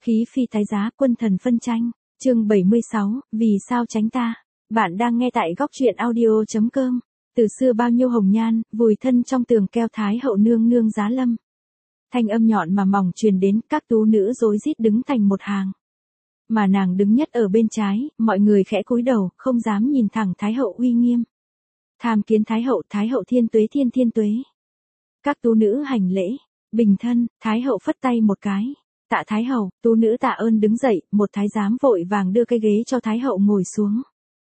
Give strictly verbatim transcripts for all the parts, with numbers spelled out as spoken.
Khí phi tái giá, quân thần phân tranh, chương bảy mươi sáu, vì sao tránh ta? Bạn đang nghe tại góc truyện audio chấm com. Từ xưa bao nhiêu hồng nhan, vùi thân trong tường keo thái hậu nương nương giá lâm. Thanh âm nhọn mà mỏng truyền đến, các tú nữ rối rít đứng thành một hàng. Mà nàng đứng nhất ở bên trái, mọi người khẽ cúi đầu, không dám nhìn thẳng thái hậu uy nghiêm. Tham kiến thái hậu, thái hậu thiên tuế thiên thiên tuế. Các tú nữ hành lễ, bình thân, thái hậu phất tay một cái. Tạ thái hậu, tú nữ tạ ơn đứng dậy, một thái giám vội vàng đưa cái ghế cho thái hậu ngồi xuống.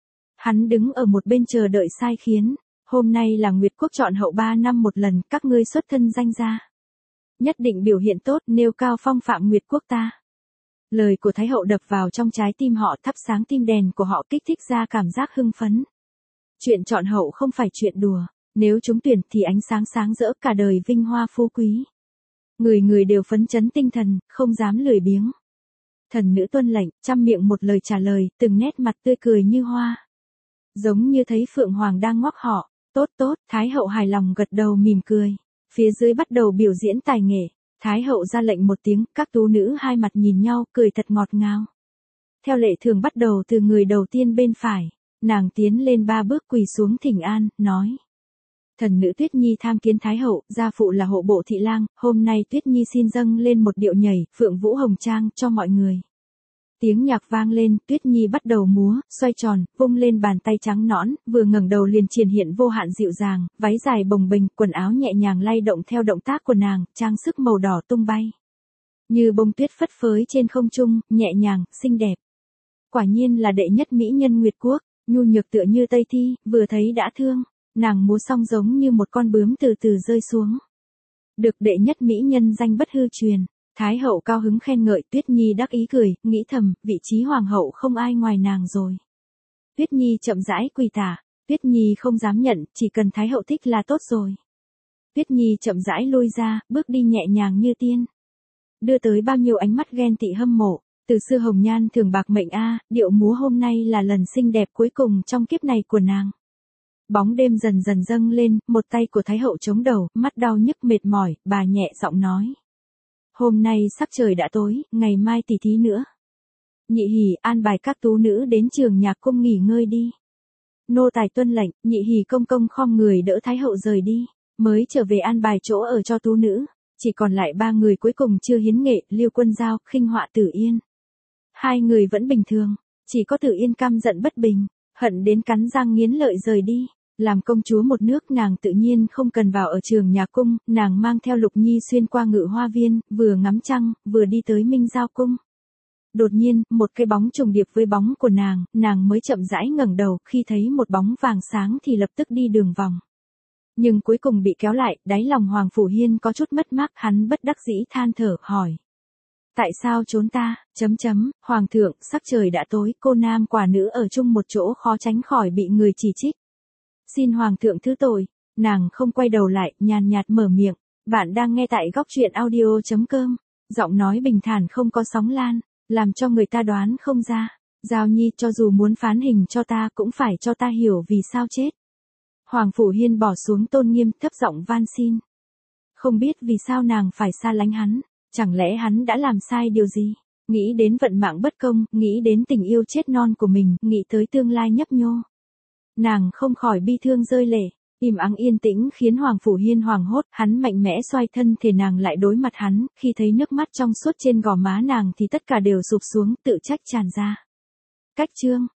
Hắn đứng ở một bên chờ đợi sai khiến, hôm nay là Nguyệt quốc chọn hậu ba năm một lần, các ngươi xuất thân danh gia. Nhất định biểu hiện tốt, nêu cao phong phạm Nguyệt quốc ta. Lời của thái hậu đập vào trong trái tim họ, thắp sáng tim đèn của họ, kích thích ra cảm giác hưng phấn. Chuyện chọn hậu không phải chuyện đùa, nếu trúng tuyển thì ánh sáng sáng rỡ cả đời vinh hoa phú quý. Người người đều phấn chấn tinh thần, không dám lười biếng. Thần nữ tuân lệnh, trăm miệng một lời trả lời, từng nét mặt tươi cười như hoa. Giống như thấy Phượng Hoàng đang ngoắc họ, tốt tốt, Thái hậu hài lòng gật đầu mỉm cười. Phía dưới bắt đầu biểu diễn tài nghệ, Thái hậu ra lệnh một tiếng, các tú nữ hai mặt nhìn nhau, cười thật ngọt ngào. Theo lệ thường bắt đầu từ người đầu tiên bên phải, nàng tiến lên ba bước quỳ xuống thỉnh an, nói. Thần nữ Tuyết Nhi tham kiến Thái hậu, gia phụ là hộ bộ thị lang, hôm nay Tuyết Nhi xin dâng lên một điệu nhảy, Phượng Vũ Hồng Trang cho mọi người. Tiếng nhạc vang lên, Tuyết Nhi bắt đầu múa, xoay tròn, vung lên bàn tay trắng nõn, vừa ngẩng đầu liền triển hiện vô hạn dịu dàng, váy dài bồng bềnh, quần áo nhẹ nhàng lay động theo động tác của nàng, trang sức màu đỏ tung bay. Như bông tuyết phất phới trên không trung, nhẹ nhàng, xinh đẹp. Quả nhiên là đệ nhất mỹ nhân Nguyệt quốc, nhu nhược tựa như Tây Thi, vừa thấy đã thương. Nàng múa xong giống như một con bướm từ từ rơi xuống. Được đệ nhất mỹ nhân danh bất hư truyền, Thái hậu cao hứng khen ngợi, Tuyết Nhi đắc ý cười, nghĩ thầm, vị trí hoàng hậu không ai ngoài nàng rồi. Tuyết Nhi chậm rãi quỳ tạ, Tuyết Nhi không dám nhận, chỉ cần Thái hậu thích là tốt rồi. Tuyết Nhi chậm rãi lui ra, bước đi nhẹ nhàng như tiên. Đưa tới bao nhiêu ánh mắt ghen tị hâm mộ, từ xưa hồng nhan thường bạc mệnh a, điệu múa hôm nay là lần xinh đẹp cuối cùng trong kiếp này của nàng. Bóng đêm dần dần dâng lên, một tay của Thái hậu chống đầu, mắt đau nhức mệt mỏi, bà nhẹ giọng nói. Hôm nay sắc trời đã tối, ngày mai tỉ thí nữa. Nhị hỉ an bài các tú nữ đến trường nhạc cung nghỉ ngơi đi. Nô tài tuân lệnh, nhị hỉ công công khom người đỡ Thái hậu rời đi, mới trở về an bài chỗ ở cho tú nữ. Chỉ còn lại ba người cuối cùng chưa hiến nghệ, Liêu Quân Giao, Khinh Họa Tử Yên. Hai người vẫn bình thường, chỉ có Tử Yên căm giận bất bình, hận đến cắn răng nghiến lợi rời đi. Làm công chúa một nước nàng tự nhiên không cần vào ở trường nhà cung, nàng mang theo Lục Nhi xuyên qua Ngự Hoa Viên, vừa ngắm trăng, vừa đi tới Minh Giao cung. Đột nhiên, một cái bóng trùng điệp với bóng của nàng, nàng mới chậm rãi ngẩng đầu, khi thấy một bóng vàng sáng thì lập tức đi đường vòng. Nhưng cuối cùng bị kéo lại, đáy lòng Hoàng Phủ Hiên có chút mất mát, hắn bất đắc dĩ than thở, hỏi. Tại sao trốn ta, chấm chấm, Hoàng thượng, sắc trời đã tối, cô nam quả nữ ở chung một chỗ khó tránh khỏi bị người chỉ trích. Xin Hoàng thượng thứ tội, nàng không quay đầu lại, nhàn nhạt mở miệng, bạn đang nghe tại góc truyện audio chấm com, giọng nói bình thản không có sóng lan, làm cho người ta đoán không ra, Giao Nhi cho dù muốn phán hình cho ta cũng phải cho ta hiểu vì sao chết. Hoàng Phủ Hiên bỏ xuống tôn nghiêm thấp giọng van xin. Không biết vì sao nàng phải xa lánh hắn, chẳng lẽ hắn đã làm sai điều gì, nghĩ đến vận mạng bất công, nghĩ đến tình yêu chết non của mình, nghĩ tới tương lai nhấp nhô. Nàng không khỏi bi thương rơi lệ, im ắng yên tĩnh khiến Hoàng Phủ Hiên hoảng hốt, hắn mạnh mẽ xoay thân thể nàng lại đối mặt hắn, khi thấy nước mắt trong suốt trên gò má nàng thì tất cả đều sụp xuống, tự trách tràn ra. Cách chương,